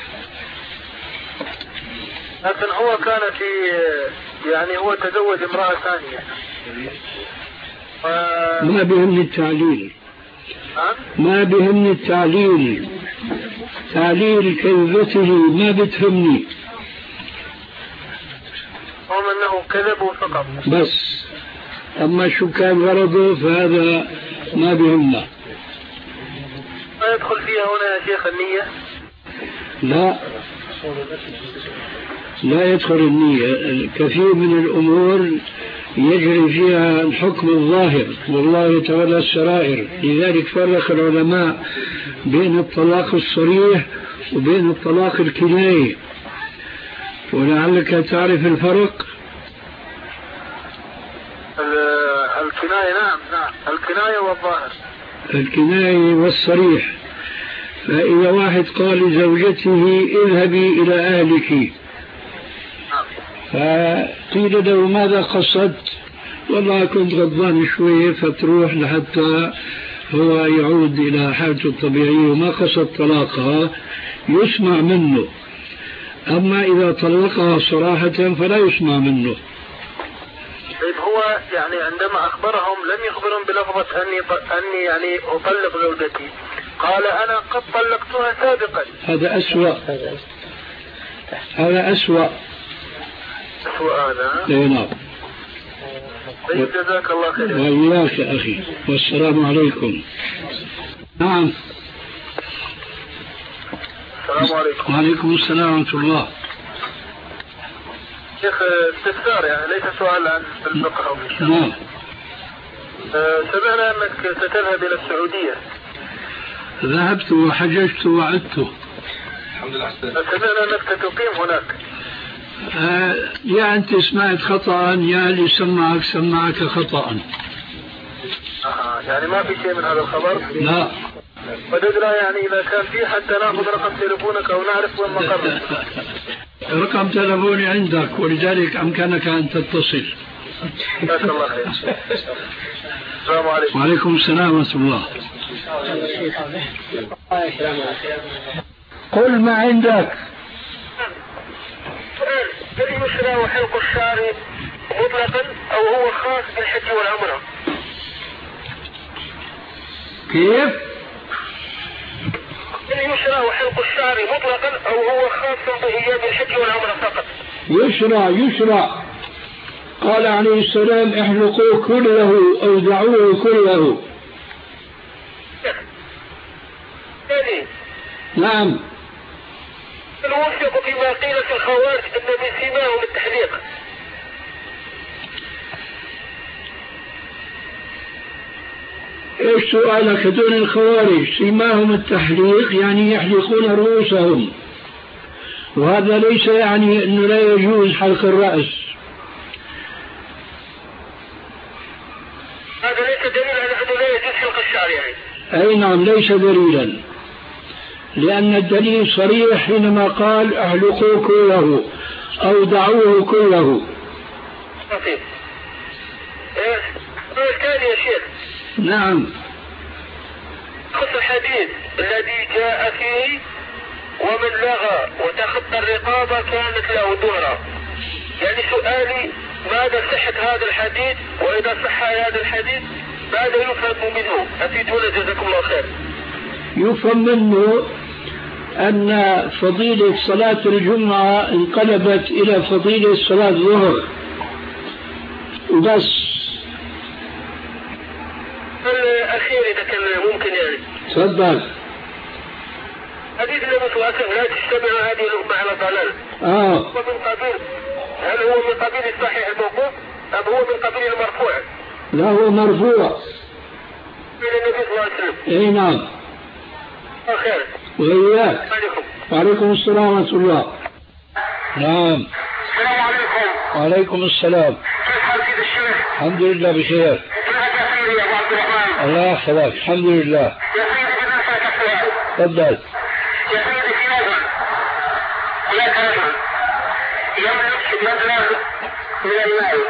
لكن هو كان يعني هو تزوج امرأة ثانية. ما بهمني التعليل. ما بهمني التعليل. تعليل كذبته ما بتهمني. هم أنه كذبوا فقط بس. أما شو كان غرضه فهذا ما بهمنا. ما يدخل فيها هنا يا شيخ النية؟ لا يدخل النية. كثير من الأمور يجري فيها الحكم الظاهر والله يتولى السرائر. لذلك فرق العلماء بين الطلاق الصريح وبين الطلاق الكناية، ولعلك تعرف الفرق. الكناية نعم الكناية والظاهر. الكناية والصريح. فإذا واحد قال لزوجته اذهبي إلى أهلك فقيل له ماذا قصدت؟ والله كنت غضبان شوي فتروح لحتى هو يعود إلى حالته الطبيعية وما قصد طلاقها، يسمع منه. أما إذا طلقها صراحة فلا يسمع منه. طيب هو يعني عندما أخبرهم لم يخبرهم بلفظة أني يعني أطلق زوجتي، قال أنا قد طلقتها سابقا. هذا أسوأ، هذا أسوأ. أسوأ هذا؟ نعم. طيب جزاك الله خير. وإياك أخي، والسلام عليكم. نعم. السلام عليكم. وعليكم السلام ورحمة الله. شيخ استفسار يعني ليس سؤال عن الفقه أو في الشرع. نعم. سمعنا أنك ستذهب إلى السعودية. ذهبت وحججت وعدت. الحمد لله. سمعنا أنك ستقيم هناك. يا أنت سمعت خطأ يا اللي سمعك خطأ. يعني ما في شيء من هذا الخبر؟ لا. وددنا يعني إذا كان في حتى نأخذ رقم تليفونك أو نعرف وين مقرك. رقم تليفوني عندك ولذلك أمكنك أن تتصل. جزاك الله خير. السلام عليكم. وعليكم السلام ورحمة الله. قل ما عندك. هل يشرع حلق الشعر مطلقا أو هو خاص بالحج والعمرة؟ كيف؟ هل يشرع حلق الشعر مطلقا أو هو خاص بإيجاب الحج والعمرة فقط؟ يشرع. قال عليه السلام احلقوه كله أو دعوه كله. نعم. الوثق فيما قيل في الخوارج أن من سيماهم التحليق. ايش سؤالك؟ هذول الخوارج سيماهم التحليق يعني يحلقون رؤوسهم، وهذا ليس يعني انه لا يجوز حلق الرأس. هذا ليس دليل على انه لا يجوز حلق الشعر يعني. اي نعم ليس دليلا، لأن الدليل صريح حينما قال احلقوه كله أو دعوه كله. لطيف. الثاني يا شيخ. نعم. خص الحديث الذي جاء فيه ومن لغى وتخطى الرقابة كانت له دهرة. يعني سؤالي ماذا صحة هذا الحديث؟ وإذا صح هذا الحديث ماذا يفهم منه؟ أفيدونا جزاكم الله خير. يفهم منه أن فضيلة صلاة الجمعة انقلبت إلى فضيلة صلاة الظهر وبس. الأخير إذا كان ممكن يعني. تفضل. حديث النبي صلى الله عليه وسلم لا تجتمع هذه الأمة على ضلال. هل هو من قبيل الصحيح الموقوف أم هو من قبيل المرفوع؟ لا هو مرفوع إلى النبي صلى الله عليه وسلم. اي نعم. خير. وإياك. وعليكم السلام ورحمة الله. نعم. السلام عليكم. وعليكم السلام. كيف حال سيد الشيخ؟ الحمد لله بخير. يا سيدي يا أبو عبد الرحمن. الله يحفظك. الحمد لله. يا سيدي بدنا نسألك سؤال. تفضل. يا سيدي في رجل هناك رجل يملك مبلغ من المال.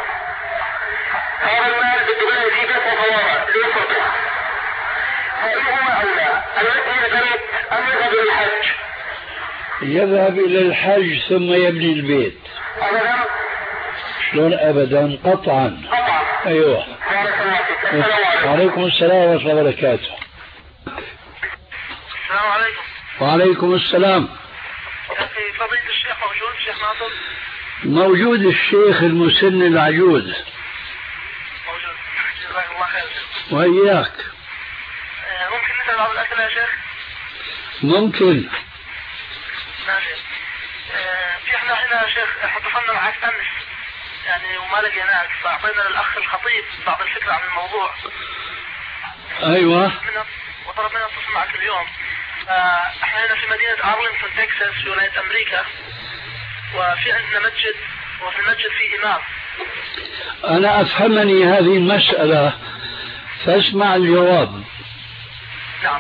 هذا المال بده يجيبه وطوارئ لأسرته. فأيهما أولى؟ أن يأتي البيت أم يذهب إلى الحج؟ يذهب إلى الحج ثم يبني البيت. أبدا؟ شلون أبدا؟ قطعا. أيوه. بارك الله فيك. السلام عليكم. وعليكم السلام ورحمة الله وبركاته. السلام عليكم. وعليكم السلام. أخي فضيلة الشيخ موجود الشيخ ناصر؟ موجود الشيخ المسن العجوز. موجود. جزاك الله خير. وإياك. ممكن نسأل بعض الأسئلة يا شيخ؟ ممكن. ماشي. في احنا هنا يا شيخ اتصلنا معك أمس يعني وما لقيناك، فأعطينا للأخ الخطيب بعض الفكرة عن الموضوع. أيوة. وطلبنا نتصل معك اليوم. احنا هنا في مدينة أرلينغتون تكساس في ولاية أمريكا، وفي عندنا مسجد وفي المسجد في إمام. أنا أفهمني هذه المسألة فاسمع الجواب. نعم.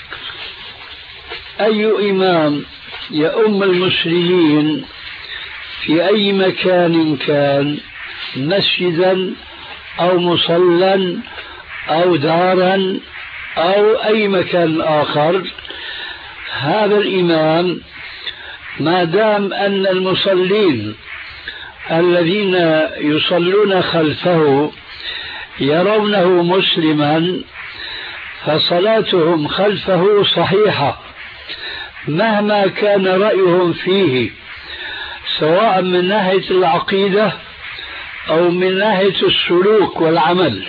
أي إمام يؤم المسلمين في أي مكان كان، مسجدا أو مصلى أو دارا أو أي مكان آخر، هذا الإمام ما دام أن المصلين الذين يصلون خلفه يرونه مسلما فصلاتهم خلفه صحيحة مهما كان رأيهم فيه، سواء من ناحية العقيدة أو من ناحية السلوك والعمل.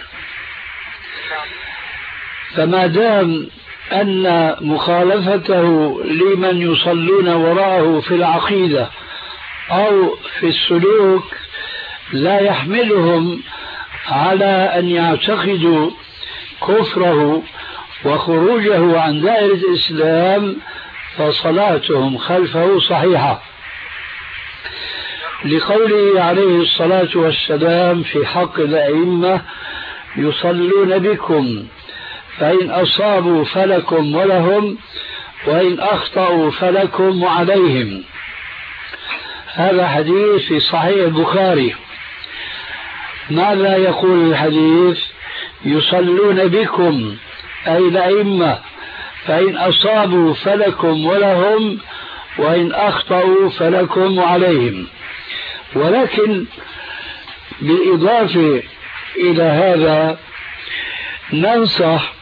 فما دام أن مخالفته لمن يصلون وراءه في العقيدة أو في السلوك لا يحملهم على أن يعتقدوا كفره وخروجه عن دائرة الإسلام، فصلاتهم خلفه صحيحة، لقوله عليه الصلاة والسلام في حق الأئمة: يصلون بكم فإن أصابوا فلكم ولهم وإن أخطأوا فلكم وعليهم. هذا حديث في صحيح البخاري. ماذا يقول الحديث؟ يصلون بكم أي الأئمة فإن أصابوا فلكم ولهم وإن أخطأوا فلكم وعليهم. ولكن بالإضافة إلى هذا ننصح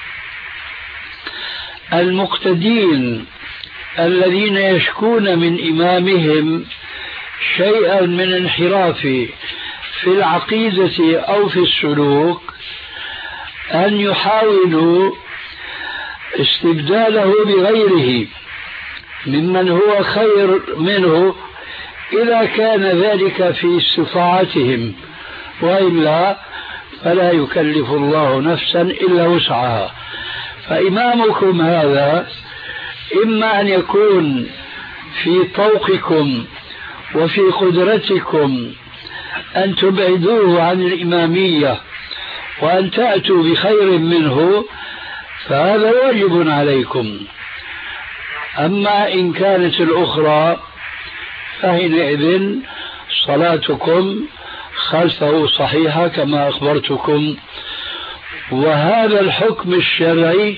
المقتدين الذين يشكون من إمامهم شيئا من انحراف في العقيدة أو في السلوك أن يحاولوا استبداله بغيره ممن هو خير منه إذا كان ذلك في استطاعتهم، وإلا فلا يكلف الله نفسا إلا وسعها. فإمامكم هذا إما أن يكون في طوقكم وفي قدرتكم أن تبعدوه عن الإمامية وأن تأتوا بخير منه، فهذا واجب عليكم. أما إن كانت الأخرى فحينئذ صلاتكم خلفه صحيحة كما أخبرتكم. وهذا الحكم الشرعي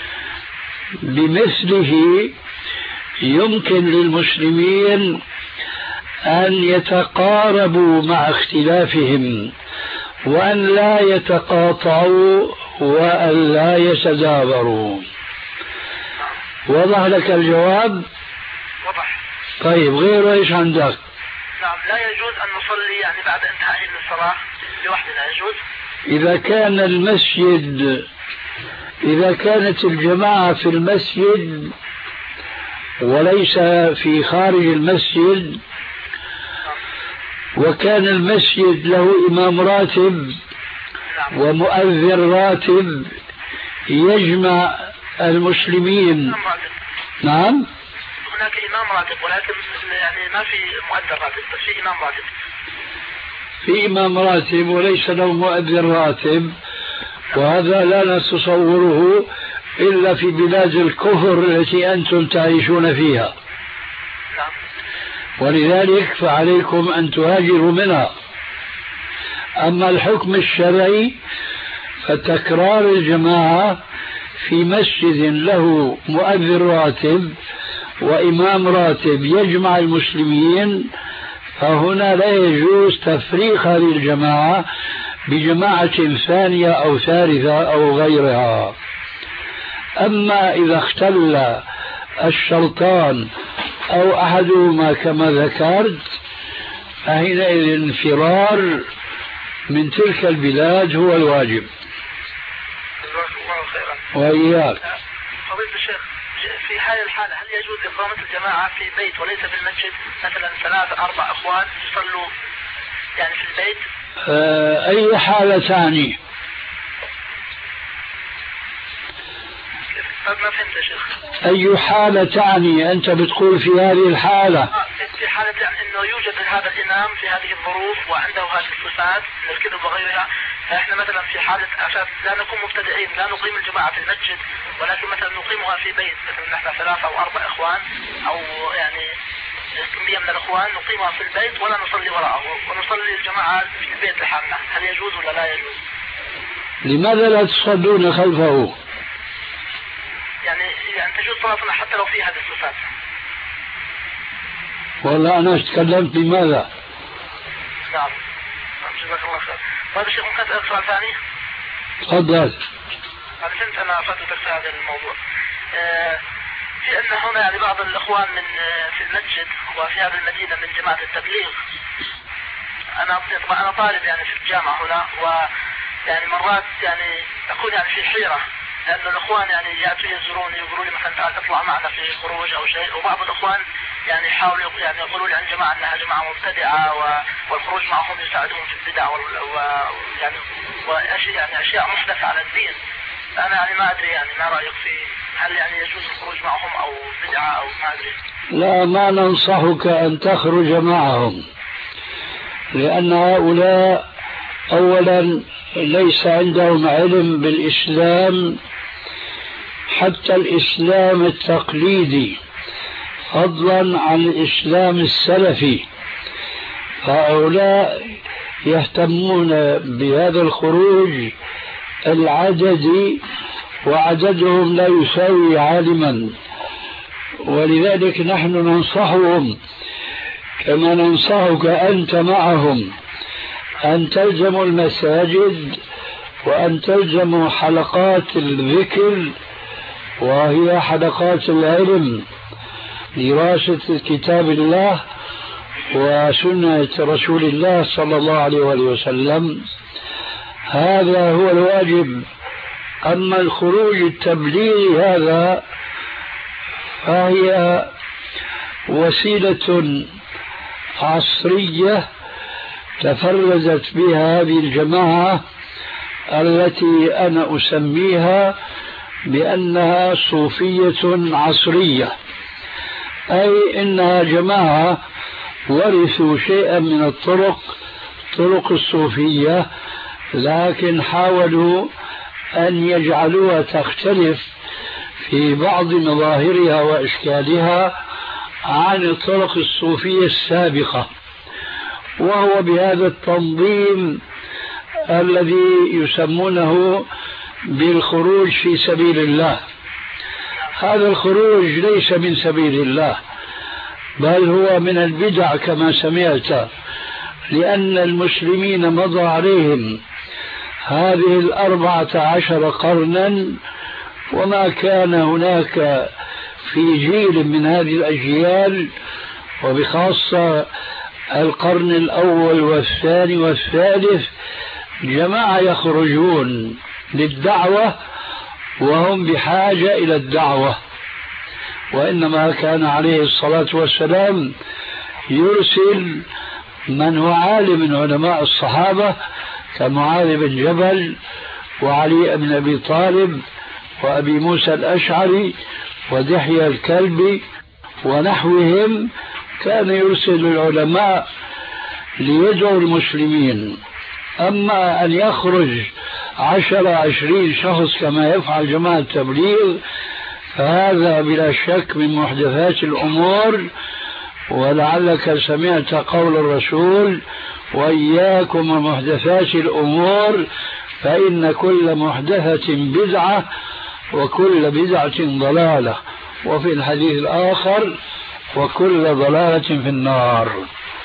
بمثله يمكن للمسلمين أن يتقاربوا مع اختلافهم وأن لا يتقاطعوا وأن لا يتدابروا. وضح لك الجواب؟ وضح. طيب، غيره ايش عندك؟ نعم، لا يجوز أن نصلي يعني بعد انتهاء من الصلاة لوحدنا، يجوز؟ إذا كانت الجماعة في المسجد وليس في خارج المسجد، وكان المسجد له إمام راتب ومؤذن راتب يجمع المسلمين. نعم، هناك إمام راتب ولكن يعني ما في مؤذن راتب، بس في إمام راتب. في إمام راتب وليس له مؤذن راتب، وهذا لا نتصوره إلا في بلاد الكفر التي أنتم تعيشون فيها، ولذلك فعليكم أن تهاجروا منها. أما الحكم الشرعي فتكرار الجماعة في مسجد له مؤذن راتب وإمام راتب يجمع المسلمين، فهنا لا يجوز تفريق هذه الجماعة بجماعة ثانية أو ثالثة أو غيرها. أما إذا اختل الشرطان أو أحدهما كما ذكرت، فحينئذ الفرار من تلك البلاد هو الواجب. وإياك. فضيلة الشيخ، في هذه الحالة هل يجوز إقامة الجماعة في بيت وليس في المسجد؟ مثلا 3-4 أخوان يصلوا يعني في البيت. أي حالة تعني؟ ما فهمت يا شيخ. أي حالة تعني؟ أنت بتقول في هذه الحالة. في حالة يعني أنه يوجد هذا الإمام في هذه الظروف وعنده هذه الصفات من الكذب وغيرها، فإحنا مثلا في حالة أساس لا نكون مبتدعين، لا نقيم الجماعة في المسجد ولكن مثلا نقيمها في بيت، مثلا نحن 3 أو 4 إخوان، أو يعني كمية من الإخوان نقيمها في البيت ولا نصلي وراءه ونصلي الجماعة في البيت لحالنا، هل يجوز ولا لا يجوز؟ لماذا لا تصلون خلفه؟ يعني تجوز صلاتنا حتى لو في هذه الصفات. والله أنا تكلمت لماذا؟ نعم جزاك الله خير. طيب الشيخ ممكن أسألك سؤال ثاني؟ تفضل. أنا فهمت أنا فترتك في هذا الموضوع. في أن هنا يعني بعض الإخوان من في المسجد وفي هذه المدينة من جماعة التبليغ. أنا طالب يعني في الجامعة هنا، ويعني مرات يعني أكون يعني في حيرة، لأن الإخوان يعني يأتوا يزوروني يقولوا لي مثلا تعال تطلع معنا في خروج أو شيء، وبعض الإخوان يعني يحاولوا يعني يقولوا لي عن جماعة أنها جماعة مبتدعة والخروج معهم يساعدهم في البدع يعني أشياء محدثة على الدين. أنا يعني ما أدري يعني ما رأيك في هل يعني يجوز الخروج معهم أو بدعة أو ما أدري؟ لا، ما ننصحك أن تخرج معهم، لأن هؤلاء أولا ليس عندهم علم بالإسلام، حتى الإسلام التقليدي، فضلا عن الإسلام السلفي. هؤلاء يهتمون بهذا الخروج العددي، وعددهم لا يساوي عالما، ولذلك نحن ننصحهم كما ننصحك أنت معهم أن تلزموا المساجد وأن تلزموا حلقات الذكر، وهي حلقات العلم، دراسة كتاب الله وسنة رسول الله صلى الله عليه وسلم. هذا هو الواجب. أما الخروج التبليغي هذا فهي وسيلة عصرية تفرزت بها هذه الجماعة التي أنا أسميها بأنها صوفية عصرية، أي إنها جماعة ورثوا شيئا من طرق الصوفية، لكن حاولوا أن يجعلوها تختلف في بعض مظاهرها وإشكالها عن الطرق الصوفية السابقة، وهو بهذا التنظيم الذي يسمونه بالخروج في سبيل الله. هذا الخروج ليس من سبيل الله، بل هو من البدع كما سمعت، لأن المسلمين مضى عليهم هذه 14 قرنا، وما كان هناك في جيل من هذه الأجيال، وبخاصة القرن الأول والثاني والثالث، جماعة يخرجون للدعوة وهم بحاجة إلى الدعوة، وإنما كان عليه الصلاة والسلام يرسل من هو عالم من علماء الصحابة كمعاذ بن جبل وعلي بن أبي طالب وأبي موسى الأشعري ودحية الكلبي ونحوهم، كان يرسل العلماء ليدعوا المسلمين. أما أن يخرج 10-20 شخص كما يفعل جماعة التبليغ فهذا بلا شك من محدثات الأمور، ولعلك سمعت قول الرسول: وإياكم ومحدثات الأمور فإن كل محدثة بدعة وكل بدعة ضلالة، وفي الحديث الآخر: وكل ضلالة في النار.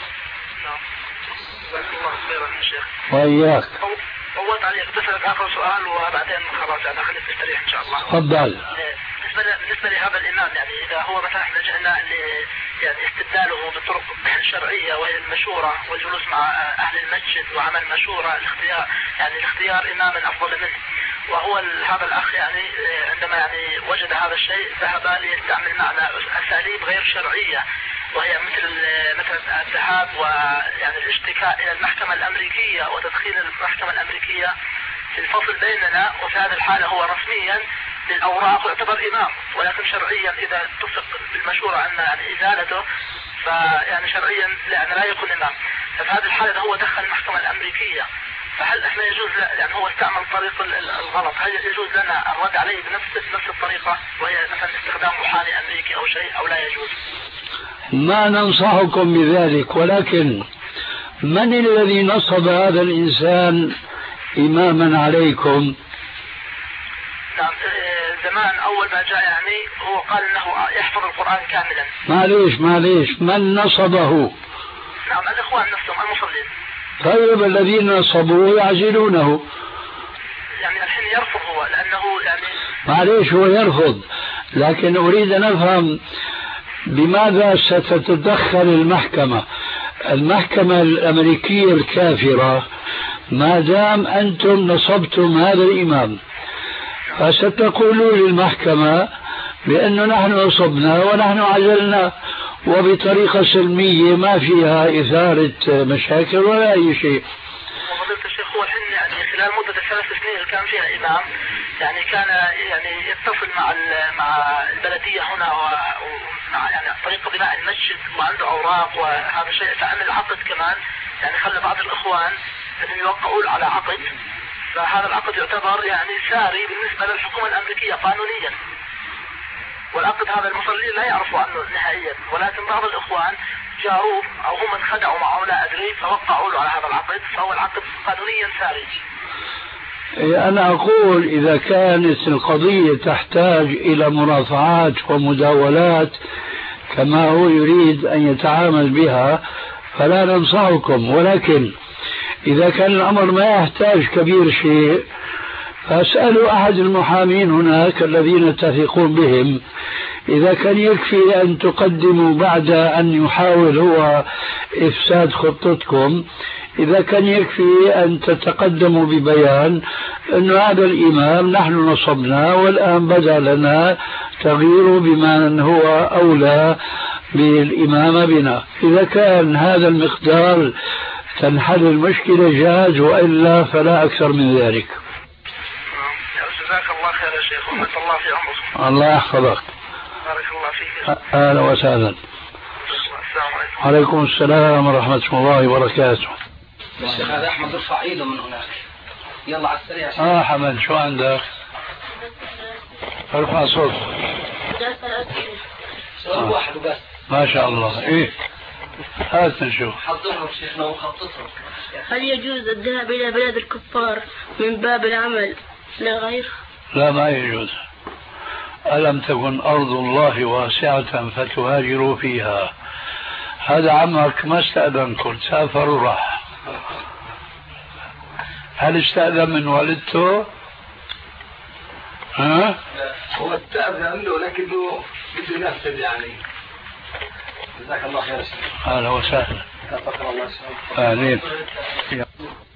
وإياك. أول تعليق بسألك آخر سؤال وبعدين خلاص أنا خليك تستريح إن شاء الله. تفضل. بالنسبة لهذا الإمام، يعني إذا هو مثلا احنا جئنا يعني استبداله بطرق شرعية وهي المشورة والجلوس مع أهل المسجد وعمل مشورة، الاختيار إماما أفضل منه، وهو هذا الأخ يعني عندما يعني وجد هذا الشيء ذهب ليستعمل معنا أساليب غير شرعية، وهي مثل الذهاب ويعني الاشتكاء إلى المحكمة الأمريكية وتدخين المحكمة الأمريكية في الفصل بيننا، وفي هذه الحالة هو رسميا بالأوراق يعتبر إمام، ولكن شرعيا إذا اتفق بالمشورة أن يعني إزالته فيعني شرعيا لا يكون إمام. ففي هذه الحالة هو دخل المحكمة الأمريكية، فهل احنا يجوز يعني هو استعمل طريق الغلط، هل يجوز لنا الرد عليه بنفس الطريقة وهي مثلا استخدام محامي أمريكي أو شيء، أو لا يجوز؟ ما ننصحكم بذلك، ولكن من الذي نصب هذا الإنسان إماما عليكم؟ نعم، زمان أول ما جاء يعني هو قال أنه يحفظ القرآن كاملا. معليش من نصبه؟ نعم الإخوان نفسهم المصلين. طيب الذين نصبوه يعزلونه. يعني الحين يرفض هو لأنه يعني معليش هو يرفض، لكن أريد أن أفهم بماذا ستتدخل المحكمة الأمريكية الكافرة ما دام أنتم نصبتم هذا الإمام، فستقولوا للمحكمة بأنه نحن نصبنا ونحن عزلنا وبطريقة سلمية ما فيها إثارة مشاكل ولا أي شيء. وفضيلة الشيخ هو الحين يعني خلال مدة 3 سنين اللي كان فيها إمام يعني كان يعني يتصل مع البلدية هنا ومع يعني طريقة بناء المسجد وعنده أوراق وهذا الشيء، فعمل عقد كمان يعني خلى بعض الإخوان أن يوقعوا على عقد، فهذا العقد يعتبر يعني ساري بالنسبة للحكومة الأمريكية قانونيا، والعقد هذا المصلين لا يعرفوا عنه نهائيا، ولكن بعض الإخوان جاروه أو هم انخدعوا معه لا أدري فوقعوا له على هذا العقد، فهو العقد قانونيا ساري. أنا أقول إذا كانت القضية تحتاج إلى مرافعات ومداولات كما هو يريد أن يتعامل بها فلا ننصحكم، ولكن إذا كان الأمر ما يحتاج كبير شيء فاسألوا أحد المحامين هناك الذين تثقون بهم، إذا كان يكفي أن تقدموا بعد أن يحاول هو إفساد خطتكم، إذا كان يكفي أن تتقدموا ببيان أن هذا الإمام نحن نصبنا والآن بدا لنا تغييره بمن هو أولى بالإمامة بنا، إذا كان هذا المقدار تنحل المشكلة جاز، وإلا فلا أكثر من ذلك. جزاك الله خير يا شيخ ومد الله في عمرك. الله يحفظك. بارك الله فيك. أهلا وسهلا. السلام عليكم. وعليكم السلام ورحمة الله وبركاته. الشيخ هذا أحمد ارفع ايده من هناك. يلا على السريع. حمد شو عندك؟ ارفع صوت. سؤال واحد وبس. ما شاء الله. إيه هات نشوف. حضرهم شيخنا وخططهم. هل يجوز الذهاب إلى بلاد الكفار من باب العمل لا غير؟ لا ما يجوز. ألم تكن أرض الله واسعة فتهاجروا فيها. هذا عمك ما استأذنكم، سافر وراح. هل استأذن من والدته؟ ها؟ هو استأذن له لكنه بده ينفذ يعني. جزاك الله خير. أهلا وسهلا. الله أهلين.